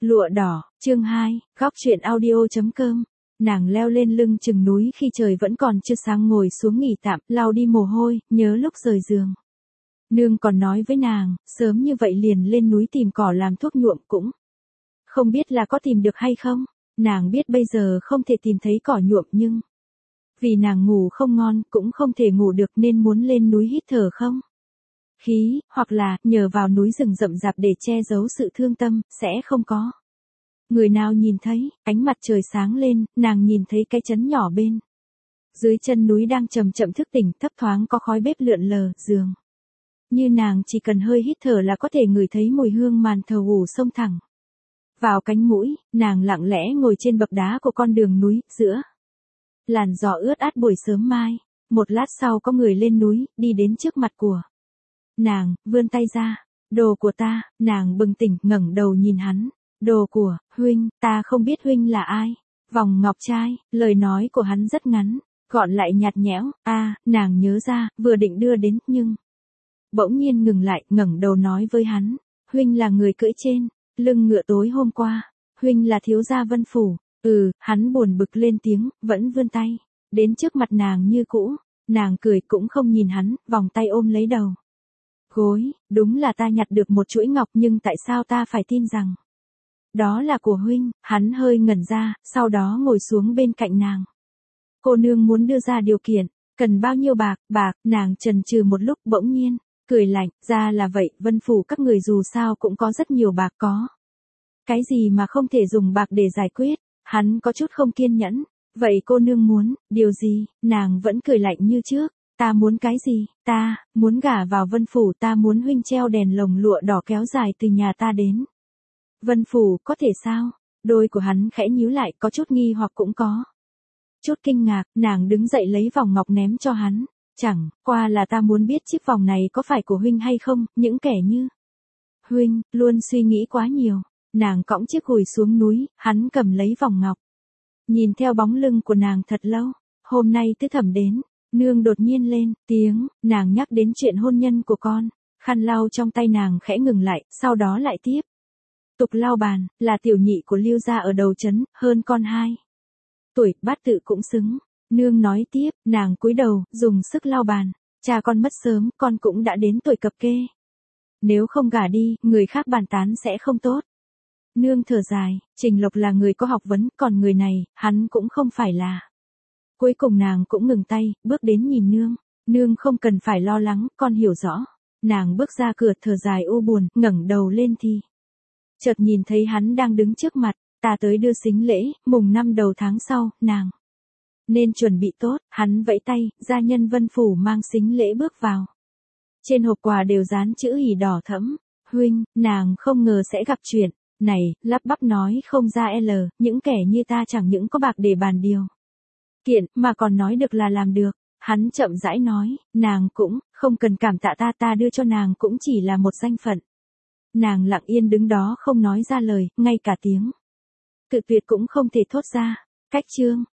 Lụa đỏ, chương 2, góc truyện audio.com. Nàng leo lên lưng chừng núi khi trời vẫn còn chưa sáng, ngồi xuống nghỉ tạm, lau đi mồ hôi, nhớ lúc rời giường. Nương còn nói với nàng, sớm như vậy liền lên núi tìm cỏ làm thuốc nhuộm cũng không biết là có tìm được hay không. Nàng biết bây giờ không thể tìm thấy cỏ nhuộm, nhưng vì nàng ngủ không ngon cũng không thể ngủ được nên muốn lên núi hít thở không khí, hoặc là nhờ vào núi rừng rậm rạp để che giấu sự thương tâm, sẽ không có người nào nhìn thấy. Ánh mặt trời sáng lên, nàng nhìn thấy cái trấn nhỏ bên dưới chân núi đang chậm chậm thức tỉnh, thấp thoáng có khói bếp lượn lờ, dường như nàng chỉ cần hơi hít thở là có thể ngửi thấy mùi hương màn thầu ủ xông thẳng vào cánh mũi. Nàng lặng lẽ ngồi trên bậc đá của con đường núi, giữa làn gió ướt át buổi sớm mai. Một lát sau có người lên núi, đi đến trước mặt của nàng, vươn tay ra. Đồ của ta. Nàng bừng tỉnh, ngẩng đầu nhìn hắn. Đồ của huynh? Ta không biết huynh là ai. Vòng ngọc trai. Lời nói của hắn rất ngắn, gọn lại nhạt nhẽo. Nàng nhớ ra, vừa định đưa đến, nhưng bỗng nhiên ngừng lại, ngẩng đầu nói với hắn. Huynh là người cưỡi trên lưng ngựa tối hôm qua. Huynh là thiếu gia Vân Phủ. Hắn buồn bực lên tiếng, vẫn vươn tay đến trước mặt nàng như cũ. Nàng cười cũng không nhìn hắn, vòng tay ôm lấy đầu gối. Đúng là ta nhặt được một chuỗi ngọc, nhưng tại sao ta phải tin rằng đó là của huynh? Hắn hơi ngẩn ra, sau đó ngồi xuống bên cạnh nàng. Cô nương muốn đưa ra điều kiện, cần bao nhiêu bạc? Nàng chần chừ một lúc, bỗng nhiên cười lạnh. Ra là vậy, Vân Phủ các người dù sao cũng có rất nhiều bạc, có cái gì mà không thể dùng bạc để giải quyết? Hắn có chút không kiên nhẫn. Vậy cô nương muốn điều gì? Nàng vẫn cười lạnh như trước. Ta muốn cái gì? Ta muốn gả vào Vân Phủ. Ta muốn huynh treo đèn lồng lụa đỏ kéo dài từ nhà ta đến Vân Phủ, có thể sao? Đôi của hắn khẽ nhíu lại, có chút nghi hoặc cũng có chút kinh ngạc. Nàng đứng dậy lấy vòng ngọc ném cho hắn. Chẳng qua là ta muốn biết chiếc vòng này có phải của huynh hay không. Những kẻ như huynh luôn suy nghĩ quá nhiều. Nàng cõng chiếc gùi xuống núi, hắn cầm lấy vòng ngọc, nhìn theo bóng lưng của nàng thật lâu. Hôm nay Tứ Thẩm đến. Nương đột nhiên lên tiếng, nàng nhắc đến chuyện hôn nhân của con. Khăn lau trong tay nàng khẽ ngừng lại, sau đó lại tiếp tục lau bàn. Là tiểu nhị của Lưu gia ở đầu trấn, hơn con 2 tuổi, bát tự cũng xứng. Nương nói tiếp. Nàng cúi đầu, dùng sức lau bàn. Cha con mất sớm, con cũng đã đến tuổi cập kê. Nếu không gả đi, người khác bàn tán sẽ không tốt. Nương thở dài. Trình Lộc là người có học vấn, còn người này, hắn cũng không phải là. Cuối cùng nàng cũng ngừng tay, bước đến nhìn nương. Nương không cần phải lo lắng, con hiểu rõ. Nàng bước ra cửa, thở dài u buồn, ngẩng đầu lên thì chợt nhìn thấy hắn đang đứng trước mặt. Ta tới đưa sính lễ, mùng 5 đầu tháng sau, nàng nên chuẩn bị tốt. Hắn vẫy tay, gia nhân Vân Phủ mang sính lễ bước vào. Trên hộp quà đều dán chữ hỉ đỏ thẫm. Huynh, nàng không ngờ sẽ gặp chuyện này, lắp bắp nói không ra những kẻ như ta chẳng những có bạc để bàn điều kiện, mà còn nói được là làm được. Hắn chậm rãi nói, nàng cũng không cần cảm tạ ta, ta đưa cho nàng cũng chỉ là một danh phận. Nàng lặng yên đứng đó không nói ra lời, ngay cả tiếng cự tuyệt cũng không thể thốt ra. Cách chương